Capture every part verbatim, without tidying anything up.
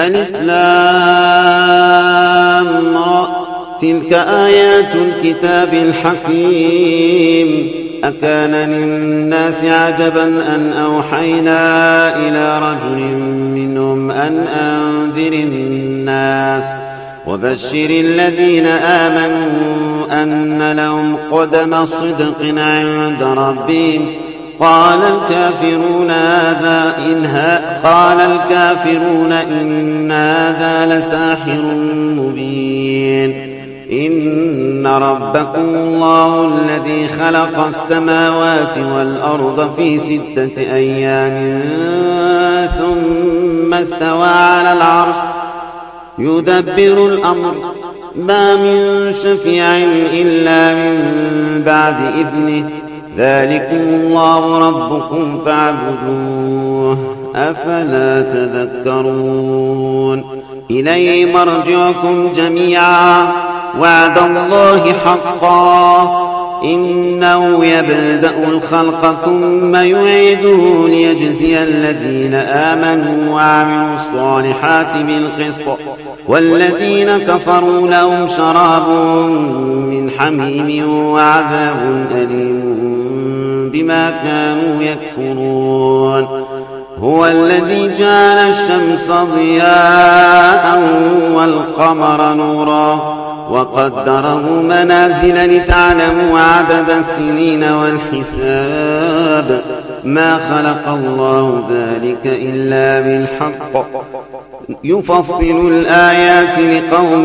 ألف لام را تلك آيات الكتاب الحكيم أكان للناس عجبا أن أوحينا إلى رجل منهم أن أنذر الناس وبشر الذين آمنوا أن لهم قدم صدق عند ربهم قال الكافرون هذا إن قال الكافرون إن هذا لساحر مبين إن ربكم الله الذي خلق السماوات والأرض في ستة أيام ثم استوى على العرش يدبر الأمر ما من شفيع إلا من بعد إذنه ذلكم الله ربكم فاعبدوه أفلا تذكرون إليه مرجعكم جميعا وعد الله حقا إنه يبدأ الخلق ثم يعيده ليجزي الذين آمنوا وعملوا الصالحات بالقسط والذين كفروا لهم شراب من حميم وعذاب أليم بما كانوا يكفرون هو الذي جعل الشمس ضياء والقمر نورا وقدره منازل لتعلموا عدد السنين والحساب ما خلق الله ذلك إلا بالحق يفصل الآيات لقوم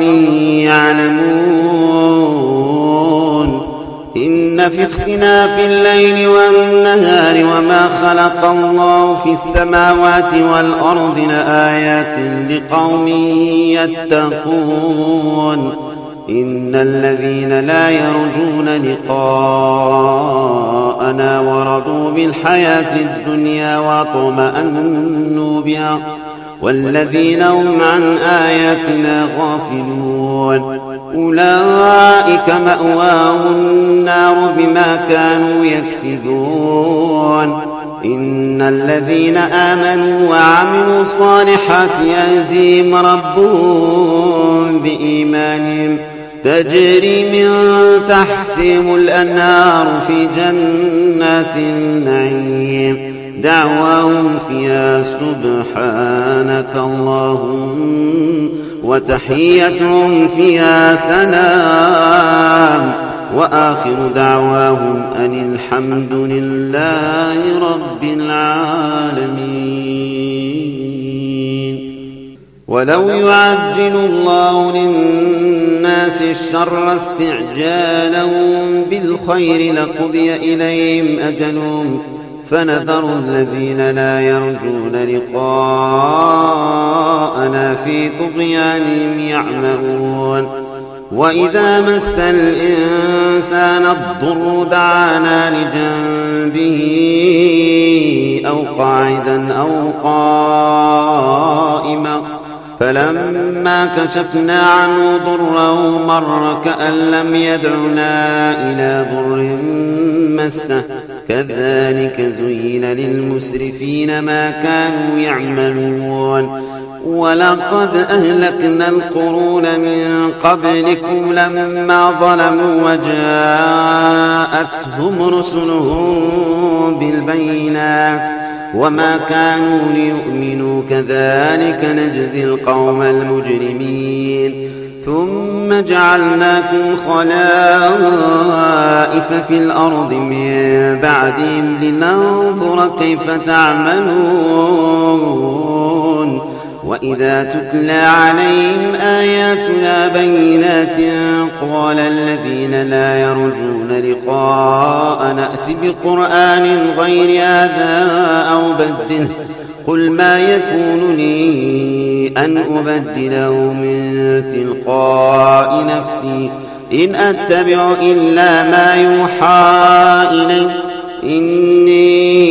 يعلمون إن في اختلاف الليل والنهار وما خلق الله في السماوات والأرض لآيات لقوم يتقون إن الذين لا يرجون لقاءنا ورضوا بالحياة الدنيا واطمأنوا بها والذين هم عن آياتنا غافلون أولئك مأواهم النار بما كانوا يكسبون إن الذين آمنوا وعملوا الصالحات يهديهم ربهم بإيمانهم تجري من تحتهم الأنهار في جنات النعيم دعواهم فيها سبحانك اللهم وتحيتهم فيها سلام وآخر دعواهم أن الحمد لله رب العالمين ولو يعجل الله للناس الشر استعجالهم بالخير لقضي إليهم أجلهم فنذر الذين لا يرجون لقاءنا في طغيانهم يعمهون وإذا مس الإنسان الضر دعانا لجنبه أو قاعدا أو قائما فلما كشفنا عنه ضره مر كأن لم يدعنا إلى ضر مسه كذلك زين للمسرفين ما كانوا يعملون ولقد أهلكنا القرون من قبلكم لما ظلموا وجاءتهم رسلهم بالبينات وما كانوا ليؤمنوا كذلك نجزي القوم المجرمين ثم جعلناكم خلائف في الأرض من بعدهم لننظر كيف تعملون وإذا تتلى عليهم آياتنا بينات قال الذين لا يرجون لقاء نأت بقرآن غير هذا أو بدله قل ما يكون لي أن أبدله من تلقاء نفسي إن أتبع إلا ما يوحى إلي إني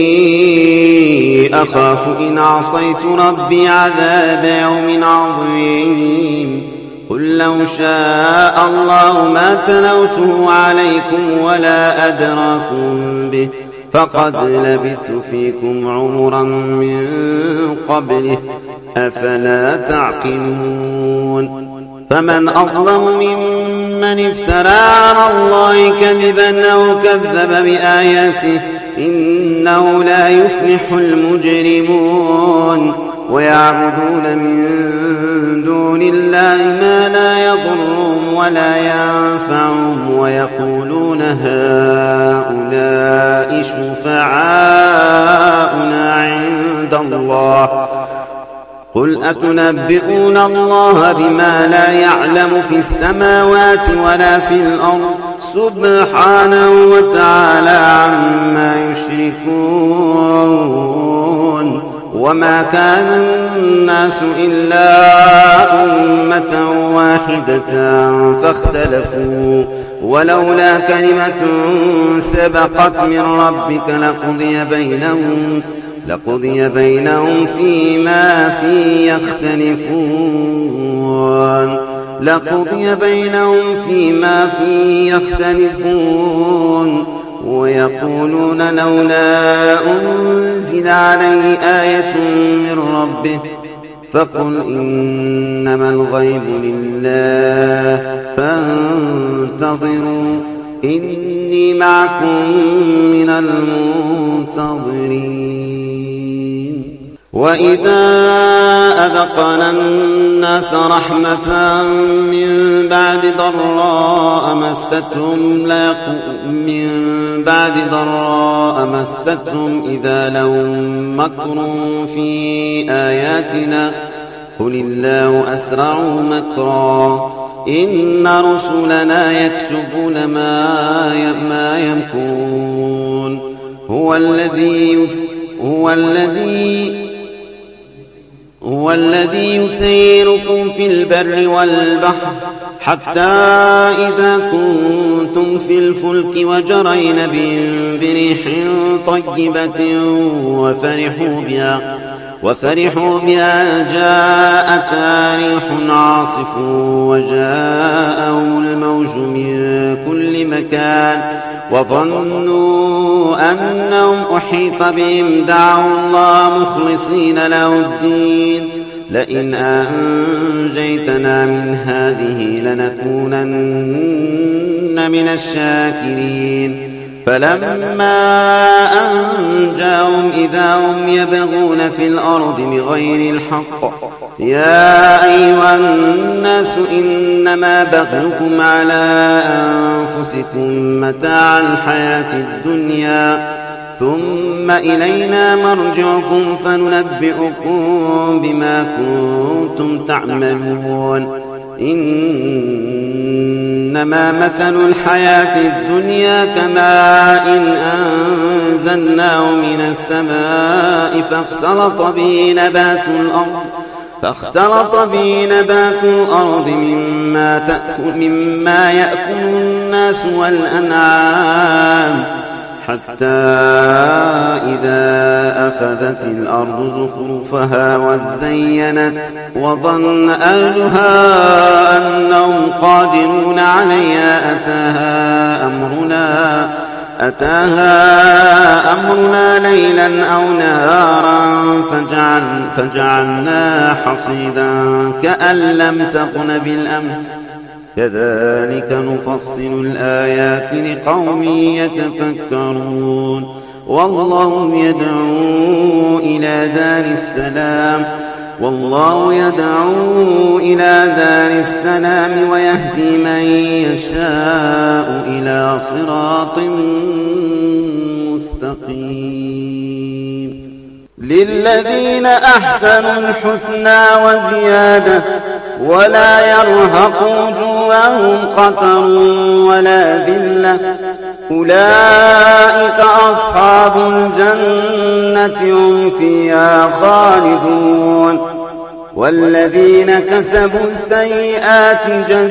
أخاف إن عصيت ربي عذاب يوم عظيم قل لو شاء الله ما تلوته عليكم ولا أدراكم به فقد لبثت فيكم عمرا من قبله أفلا تعقلون فمن أظلم ممن افترى على الله كذبا أو كذب بآياته إنه لا يفلح المجرمون ويعبدون من دون الله ما لا يضرهم ولا ينفعهم ويقولون هؤلاء شفعاؤنا عند الله قل أتنبئون الله بما لا يعلم في السماوات ولا في الأرض سبحانه وتعالى عما يشركون وما كان الناس إلا أمة واحدة فاختلفوا ولولا كلمة سبقت من ربك لقضي بينهم لقضي بينهم فيما فيه يختلفون لقضي بينهم فيما فيه يختلفون ويقولون لولا أنزل عليه آية من ربه فقل إنما الغيب لله فانتظروا إني معكم من المنتظرين وإذا أذقنا الناس رحمة من بعد ضراء مستهم من بعد ضراء مستهم إذا لهم مكر في آياتنا قل الله أسرع مكرا إن رسلنا يكتبون ما يمكرون هو الذي هو الذي هو الذي يسيركم في البر والبحر حتى إذا كنتم في الفلك وجرين بهم بريح طيبة وفرحوا بها وفرحوا بها جاءتها ريح عاصف وجاءهم الموج من كل مكان وظنوا أنهم أحيط بهم دعوا الله مخلصين له الدين لئن أنجيتنا من هذه لنكونن من الشاكرين فلما أنجاهم إذا هم يبغون في الأرض بغير الحق يا أيها الناس إنما بغيكم على أنفسكم متاع الحياة الدنيا ثم إلينا مرجعكم فننبئكم بما كنتم تعملون إنما مثل الحياة الدنيا كماء إن أنزلناه من السماء فاختلط به نبات الأرض فاختلط به نبات الأرض مما, تأكل مما يأكل الناس والأنعام حتى إذا أخذت الأرض زخرفها وزينت وظن أهلها أنهم قادرون عليها أتاها أمرنا أتاها أمرنا ليلا أو نهارا فجعل فجعلنا حصيدا كأن لم تكن بالأمس كذلك نفصل الآيات لقوم يتفكرون والله يدعو إلى دار السلام والله يدعو إلى دار السلام ويهدي من يشاء إلى صراط مستقيم للذين أحسنوا الحسنى وزيادة ولا يرهق وجوههم قتر ولا ذلة أولئك أصحاب الجنة هم فيها خالدون والذين كسبوا السيئات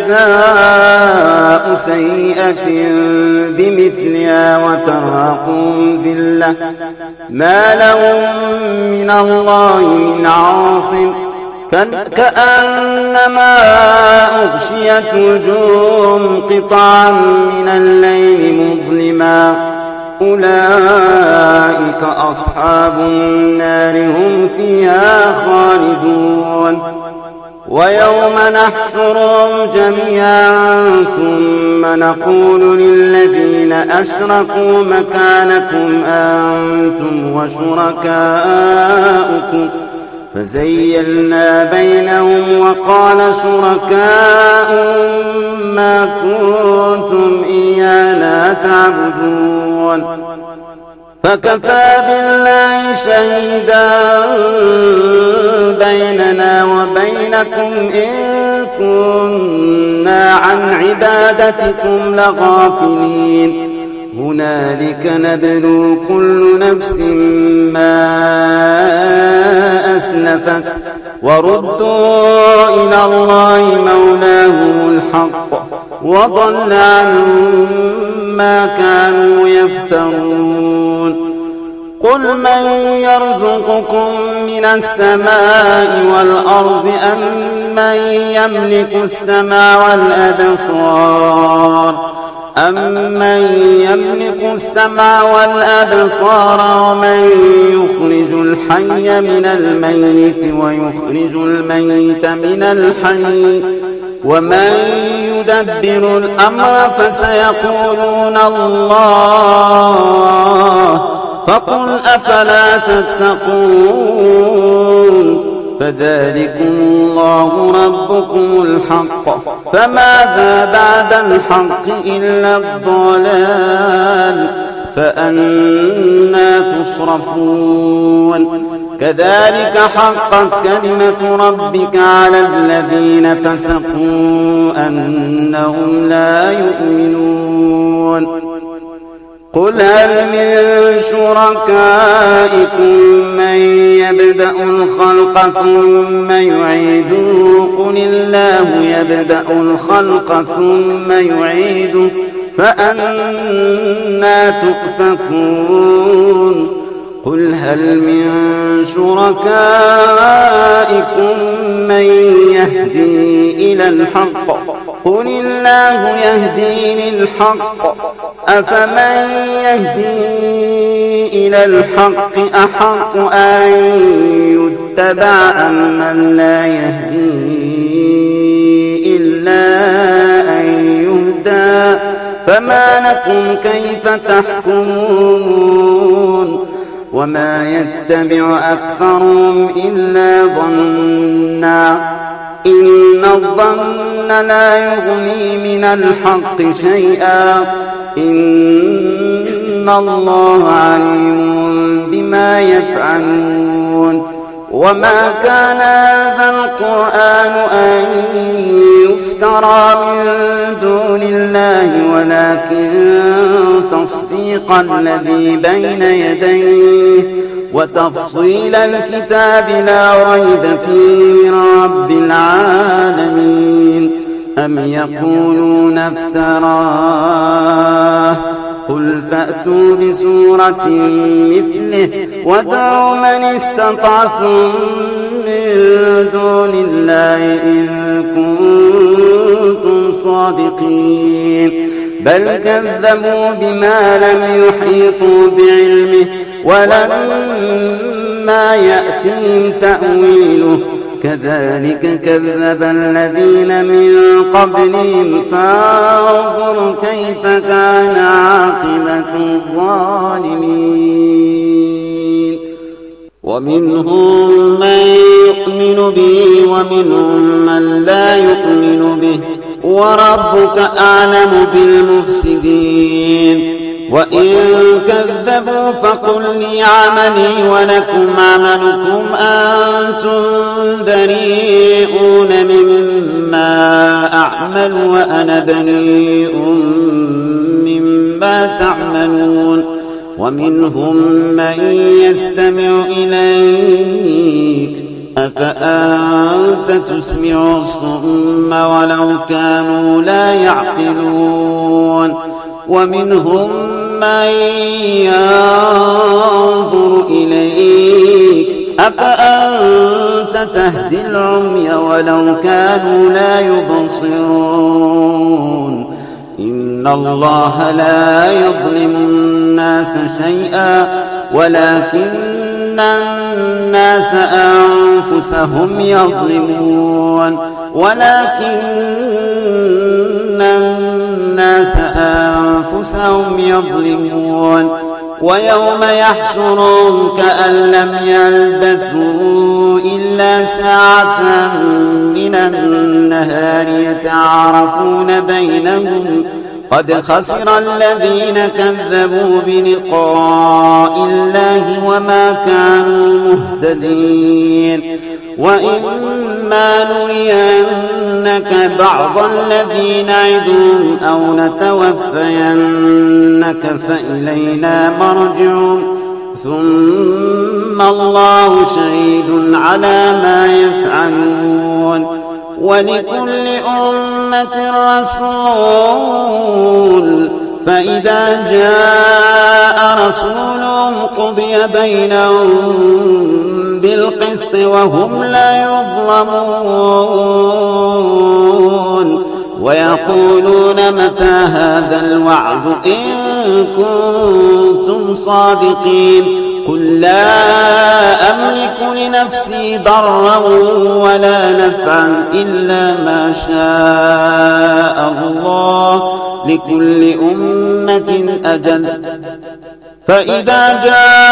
جزاء سيئة بمثلها وترهقهم ذلة ما لهم من الله من عاصم كأنما أغشيت وجوههم قطعا من الليل مظلما أولئك أصحاب النار هم فيها خالدون ويوم نحشرهم جميعا ثم نقول للذين أشركوا مكانكم أنتم وشركاؤكم فزيلنا بينهم وقال شركاؤهم ما كنتم إيانا تعبدون فكفى بالله شهيدا بيننا وبينكم إن كنا عن عبادتكم لغافلين هنالك نبلو كل نفس ما أسلفت وردوا إلى الله مولاهم الحق وضل عنهم ما كانوا يفترون قل من يرزقكم من السماء والأرض أم من يملك السمع والأبصار أَمَّن يَمْلِكُ السَّمْعَ وَالْأَبْصَارَ وَمَن يُخْرِجُ الْحَيَّ مِنَ الْمَيِّتِ وَيُخْرِجُ الْمَيِّتَ مِنَ الْحَيِّ وَمَن يُدَبِّرُ الْأَمْرَ فَسَيَقُولُونَ اللَّهُ فَقُلْ أَفَلَا تَتَّقُونَ فذلكم الله ربكم الحق فماذا بعد الحق إلا الضلال فأنى تصرفون كذلك حقت كلمة ربك على الذين فسقوا أنهم لا يؤمنون قل هل من شركائكم من يبدأ الخلق ثم يعيده قل الله يبدأ الخلق ثم يعيده فأنى تؤفكون قل هل من شركائكم من يهدي إلى الحق قل الله يهدي للحق أفمن يهدي إلى الحق أحق أن يتبع أم من لا يهدي إلا أن يهدى فما لكم كيف تحكمون وما يتبع أكثرهم إلا ظنا إن الظن لا يغني من الحق شيئا إن الله عليم بما يفعلون وما كان هذا القرآن أن يفترى من دون الله ولكن تصديق الذي بين يديه وتفصيل الكتاب لا ريب فيه من رب العالمين أم يقولون افتراه قل فأتوا بسورة مثله وادعوا من استطعتم من دون الله إن كنتم صادقين بل كذبوا بما لم يحيطوا بعلمه ولما يأتهم تأويله كذلك كذب الذين من قبلهم فانظر كيف كان عاقبة الظالمين ومنهم من يؤمن به ومنهم من لا يؤمن به وربك أعلم بالمفسدين وإن كذبوا فقل لي عملي ولكم عملكم أنتم بريئون مما أعمل وأنا بريء مما تعملون ومنهم من يستمع إليك أفأنت تسمع الصم ولو كانوا لا يعقلون ومنهم من ينظر إليك أفأنت تهدي العمي ولو كانوا لا يبصرون إن الله لا يظلم الناس شيئا ولكن الناس أنفسهم يظلمون ولكن الناس أنفسهم يظلمون ويوم يحشرهم كأن لم يلبثوا إلا ساعة من النهار يتعارفون بينهم قد خسر الذين كذبوا بلقاء الله وما كانوا مهتدين وإما نرينك بعض الذي نعدهم أو نتوفينك فإلينا مرجعهم ثم الله شهيد على ما يفعلون ولكل أمة رسول فإذا جاء رسولهم قضي بينهم بالقسط وهم لا يظلمون ويقولون متى هذا الوعد إن كنتم صادقين قل لا أملك لنفسي ضرا ولا نفعا إلا ما شاء الله لكل أمة أجل فإذا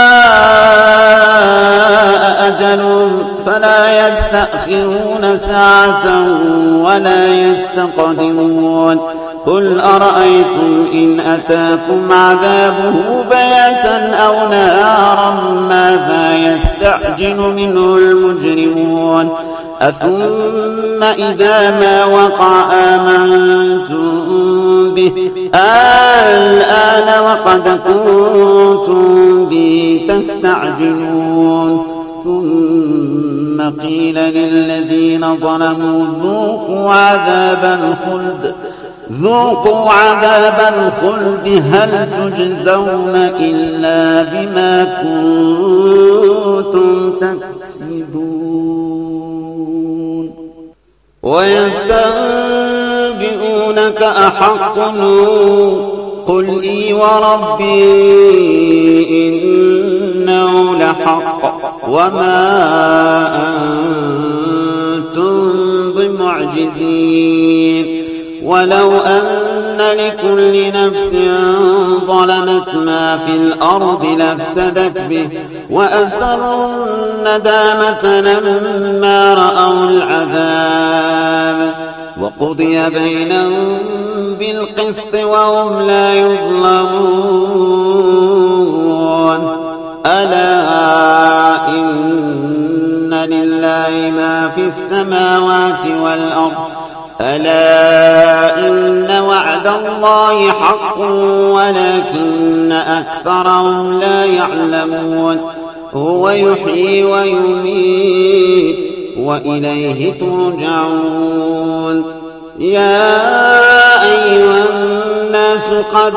جاء أجلهم فلا يستأخرون ساعة ولا يستقدمون قل أرأيتم إن أتاكم عذابه بياتا أو نهارا ماذا يستعجل منه المجرمون أثم إذا ما وقع آمنتم به الآن وقد كنتم به تستعجلون ثم قيل للذين ظلموا ذوقوا عذاب الخلد ذوقوا عذاب الخلد هل تجزون إلا بما كنتم تكسبون ويستنبئونك أحق قل إي وربي إنه لحق وما أنتم بمعجزين ولو أن لكل نفس ظلمت ما في الأرض لافتدت به وأسروا الندامة لما رأوا العذاب وقضي بينهم بالقسط وهم لا يظلمون ألا إن لله ما في السماوات والأرض ألا إن وعد الله حق ولكن أكثرهم لا يعلمون هو يحيي ويميت وإليه ترجعون يا أيها الناس قد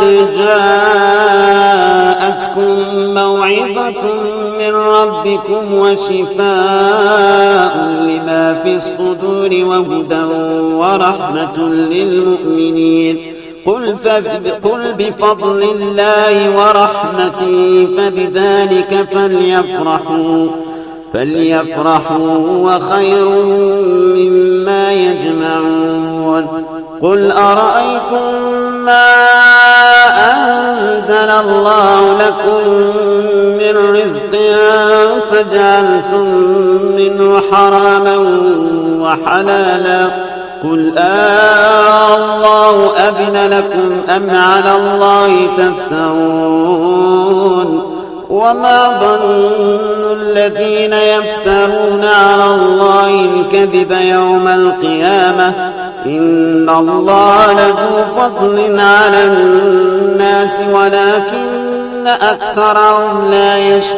جاءتكم موعظة من ربكم وشفاء لما في الصدور وهدى ورحمة للمؤمنين قل, قل بفضل الله ورحمته فبذلك فليفرحوا فليفرحوا وخير مما يجمعون قل أرأيتم ما أنزل الله لكم من رزق فجعلتم منه حراما وحلالا قل آه الله أذن لكم أم على الله تفترون وما ظن الذين يفترون على الله الكذب يوم القيامة إن الله له فضل على الناس ولكن أكثرهم لا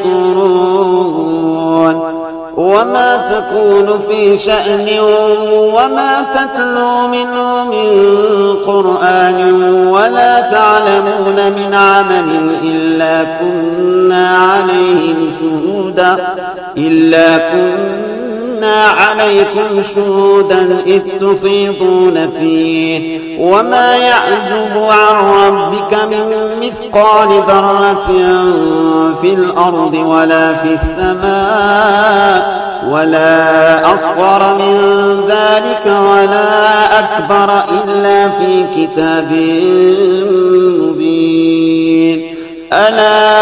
يشكرون وما تكون في شأن وما تتلو منه من قرآن ولا تعلمون من عمل إلا كنا عليهم شهودا إلا كنا كنا عليكم شهودا إذ تفيضون فيه وما يعزب عن ربك من مثقال ذرة في الأرض ولا في السماء ولا أصغر من ذلك ولا أكبر إلا في كتاب مبين. ألا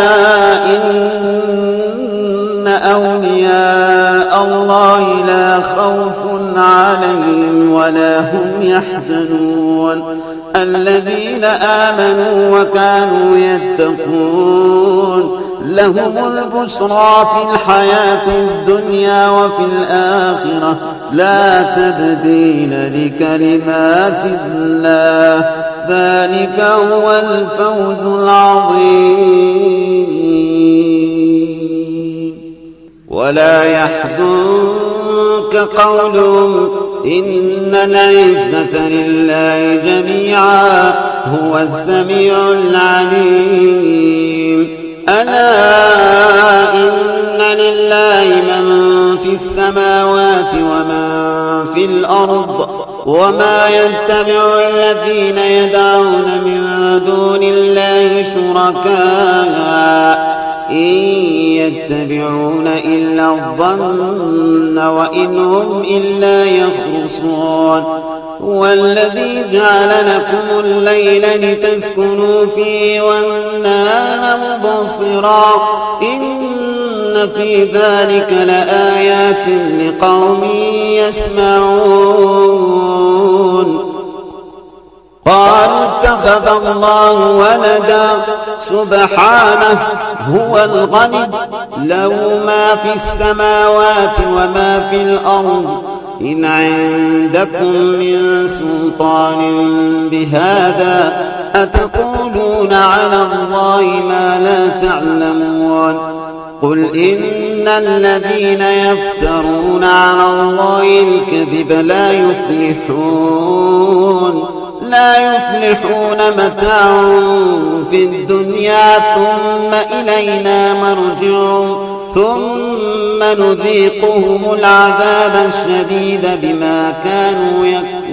إن أولياء الله لا خوف عليهم ولا هم يحزنون الذين آمنوا وكانوا يتقون لهم البشرى في الحياة الدنيا وفي الآخرة لا تبديل لكلمات الله ذلك هو الفوز العظيم. ولا يحزنك قولهم إن العزة لله جميعا هو السميع العليم. ألا إن لله من في السماوات ومن في الأرض وما يتبع الذين يدعون من دون الله شركاء إن يتبعون إلا الظن وإن هم إلا يخرصون. والذي جعل لكم الليل لتسكنوا فيه والنهار مبصرا إن في ذلك لآيات لقوم يسمعون. قالوا اتخذ الله ولدا سبحانه هو الغني له ما في السماوات وما في الأرض إن عندكم من سلطان بهذا أتقولون على الله ما لا تعلمون. قل إن الذين يفترون على الله الكذب لا يفلحون لا يفلحون متاع في الدنيا ثم إلينا مرجعهم ثم نذيقهم العذاب الشديد بما كانوا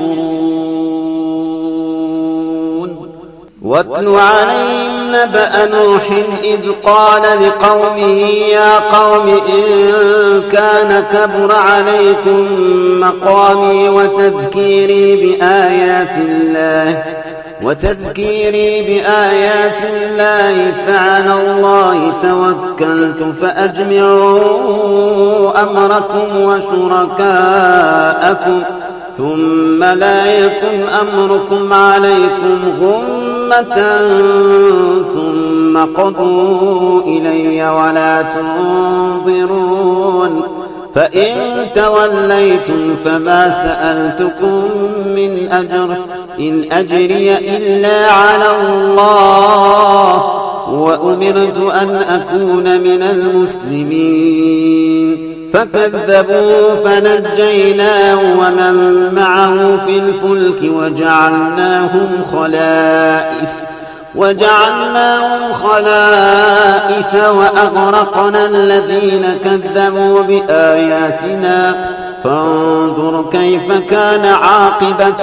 يكفرون. واتل عليهم نبأ نوح إذ قال لقومه يا قوم إن كان كبر عليكم مقامي وتذكيري بآيات الله وتذكيري بآيات الله فعلى الله توكلت فأجمعوا أمركم وشركاءكم ثم لا يكن أمركم عليكم غمة ثم قضوا إلي ولا تنظرون. فإن توليتم فما سألتكم من أجر إن أجري إلا على الله وأمرت أن أكون من المسلمين. فكذبوا فنجيناه ومن معه في الفلك وجعلناهم خلائف وجعلناهم خلائف وأغرقنا الذين كذبوا بآياتنا فانظر كيف كان عاقبة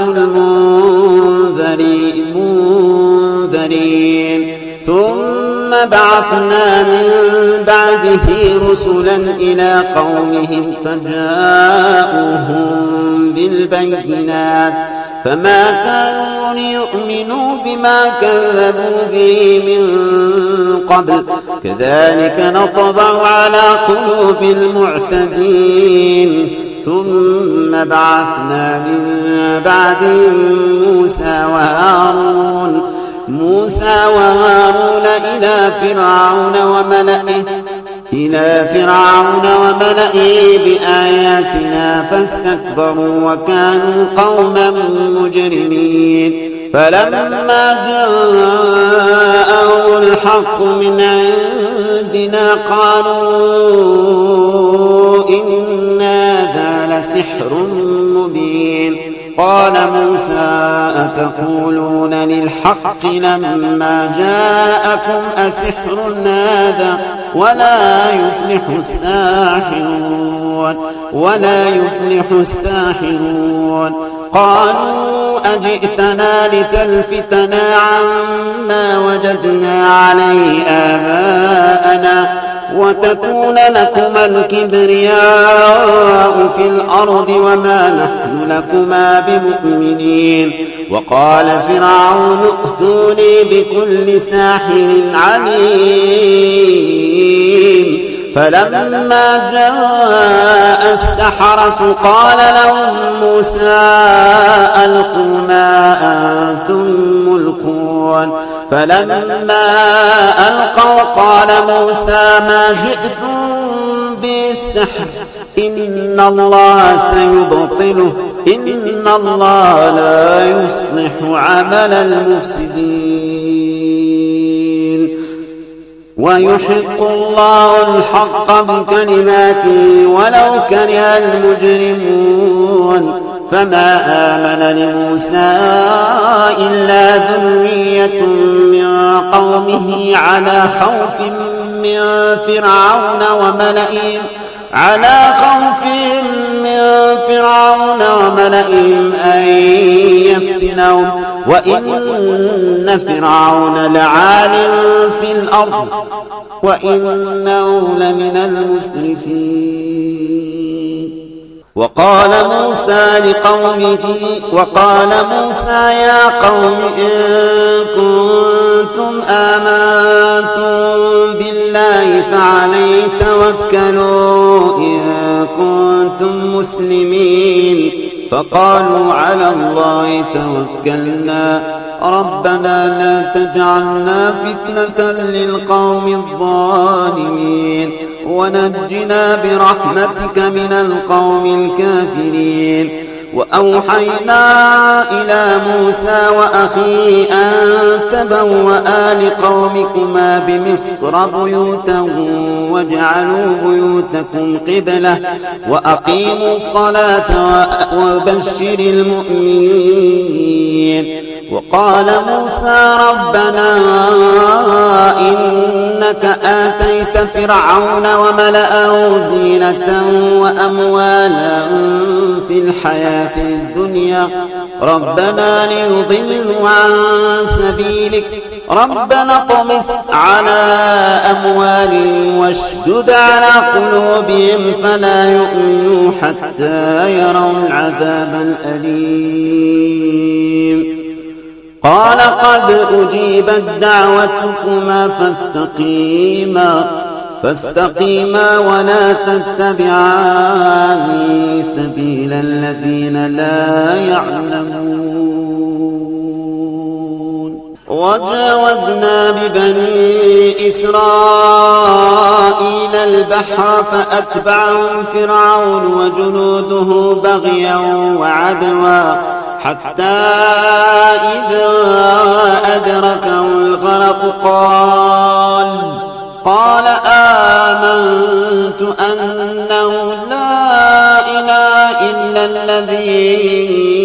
المنذرين. ثم بعثنا من بعده رسلا إلى قومهم فجاءوهم بالبينات فما كانوا ليؤمنوا بما كذبوا به من قبل كذلك نطبع على قلوب المعتدين. ثم بعثنا من بعدهم موسى وهارون موسى وهارون إلى فرعون وملئه إلى فرعون وملئه بآياتنا فاستكبروا وكانوا قوما مجرمين. فلما جاءوا الحق من عندنا قالوا إن هذا لسحر مبين. قال موسى أتقولون للحق لما جاءكم أسحر هذا ولا يفلح الساحرون ولا يفلح الساحرون قالوا أجئتنا لتلفتنا عما وجدنا عليه آباءنا وتكون لكما الكبرياء في الأرض وما نحن لكما بمؤمنين وقال فرعون ائتوني بكل ساحر عليم فلما جاء السحرة قال لهم موسى ألقوا ما أنتم ملقون فلما ألقوا قال موسى ما جئتم بالسحر إن الله سيبطله إن الله لا يصلح عمل المفسدين ويحق الله الحق بكلماته ولو كره المجرمون فما آمن لموسى إلا ذرية من قومه على خوف من فرعون وملئهم على خوف من فرعون وملئهم أن يفتنهم وإن فرعون لعال في الأرض وإنه لمن المسرفين وقال موسى لقومه وقال موسى يا قوم إن كنتم آمنتم بالله فعليه توكلوا إن كنتم مسلمين فقالوا على الله توكلنا ربنا لا تجعلنا فتنة للقوم الظالمين ونجنا برحمتك من القوم الكافرين وأوحينا إلى موسى وأخيه أن تبوأ لقومكما بمصر بيوتا واجعلوا بيوتكم قبلة وأقيموا الصلاة وبشر المؤمنين وقال موسى ربنا إنك آتيت فرعون وملأه زينة وأموالا في الحياة الدنيا ربنا ليضلوا عن سبيلك ربنا اطمس على أموالهم واشدد على قلوبهم فلا يؤمنوا حتى يروا العذاب الأليم قال قد أجيبت دعوتكما فاستقيما فاستقيما ولا تتبعان سبيل الذين لا يعلمون وجاوزنا ببني إسرائيل البحر فأتبعهم فرعون وجنوده بغيا وعدوا حتى إذا أدركه الغرق قال قال آمنت أنه لا إله إلا الذي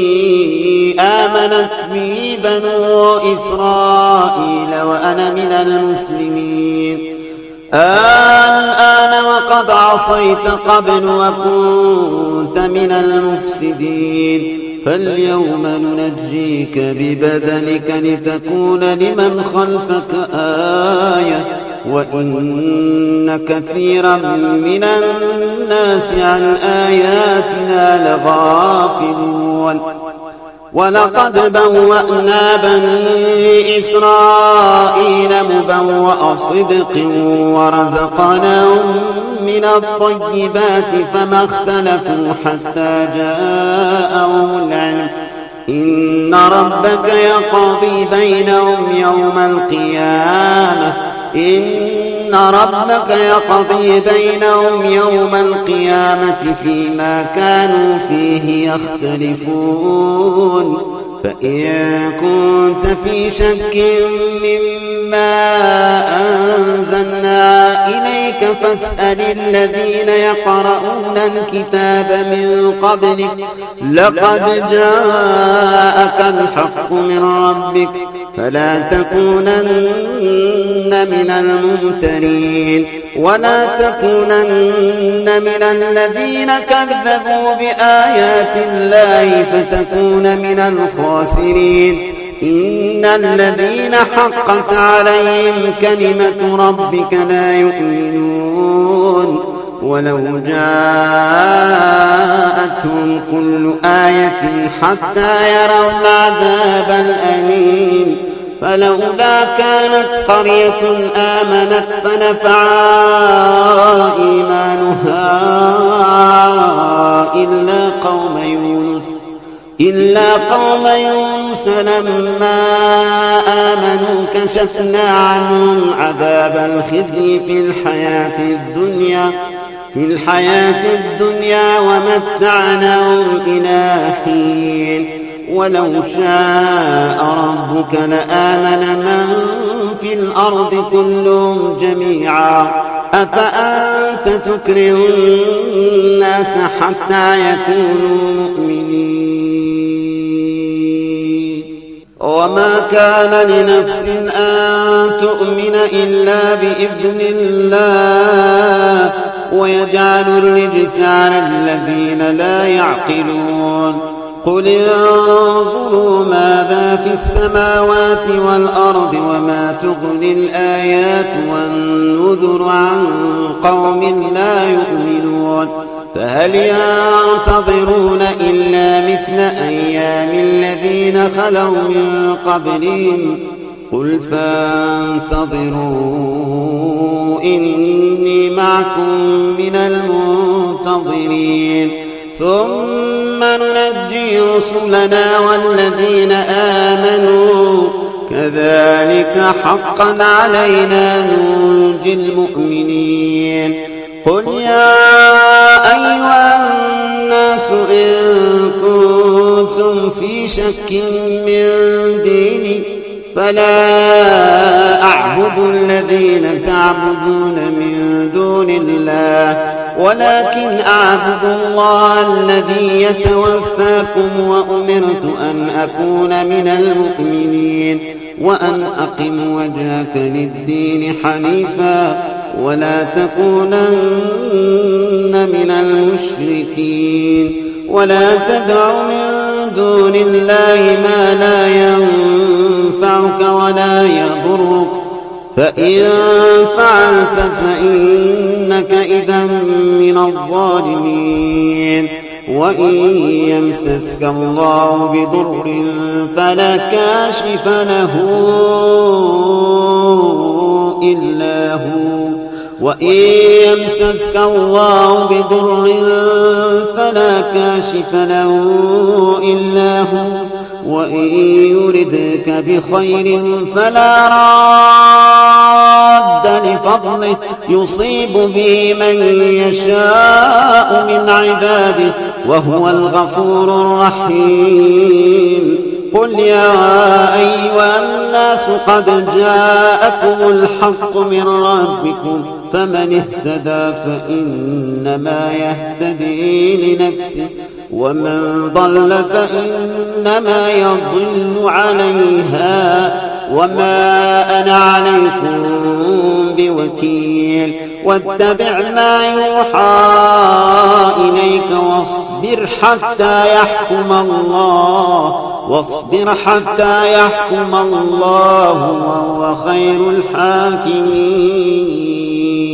آمنت به بنو إسرائيل وأنا من المسلمين الآن وقد عصيت قبل وكنت من المفسدين فاليوم ننجيك ببدنك لتكون لمن خلفك آية وإن كثيرا من الناس عن آياتنا لغافلون ولقد بوأنا بني إسرائيل مبوأ صدق ورزقناهم من الطيبات فما اختلفوا حتى جاءهم العلم إن ربك يقضي بينهم يوم القيامة إن ربك يقضي بينهم يوم القيامة فيما كانوا فيه يختلفون فإن كنت في شك مما أنزلنا إليك فاسأل الذين يقرؤون الكتاب من قبلك لقد جاءك الحق من ربك فلا تكونن من الممترين ولا تكونن من الذين كذبوا بآيات الله فتكون من الخاسرين إن الذين حقت عليهم كلمة ربك لا يؤمنون ولو جاءتهم كل آية حتى يروا العذاب الأليم فلولا كانت قرية آمنت فنفعها إيمانها إلا قوم يونس إلا قوم يونس لما آمنوا كشفنا عنهم عذاب الخزي في الحياة الدنيا في الحياة الدنيا ومتعناهم إلى حين ولو شاء ربك لآمن من في الأرض كلهم جميعا أفأنت تكره الناس حتى يكونوا مؤمنين وما كان لنفس أن تؤمن إلا بإذن الله ويجعل الرجس على الذين لا يعقلون قل انظروا ماذا في السماوات والأرض وما تغني الآيات والنذر عن قوم لا يؤمنون فهل ينتظرون إلا مثل أيام الذين خلوا من قبلهم قل فانتظروا إني معكم من المنتظرين ثم ننجي رسلنا والذين آمنوا كذلك حقا علينا ننجي المؤمنين قل يا أيها الناس إن كنتم في شك من ديني فلا أعبد الذين تعبدون من دون الله ولكن أعبد الله الذي يتوفاكم وأمرت أن أكون من المؤمنين وأن أقم وجهك للدين حنيفا ولا تكونن من المشركين ولا تدع من دون الله ما لا ينفعك ولا يضرك فإن فعلت فإنك إذا من الظالمين وإن يمسسك الله بضر فلا كاشف له إلا هو وإن يمسسك الله بضر فلا كاشف له إلا هو وإن يردك بخير فلا راد لفضله يصيب به من يشاء من عباده وهو الغفور الرحيم قل يا أيها الناس قد جاءكم الحق من ربكم فمن اهتدى فإنما يهتدي لنفسه ومن ضل فإنما يضل عليها وما أنا عليكم بوكيل واتبع ما يوحى إليك واصبر حتى يحكم الله واصبر حتى يحكم الله وهو خير الحاكمين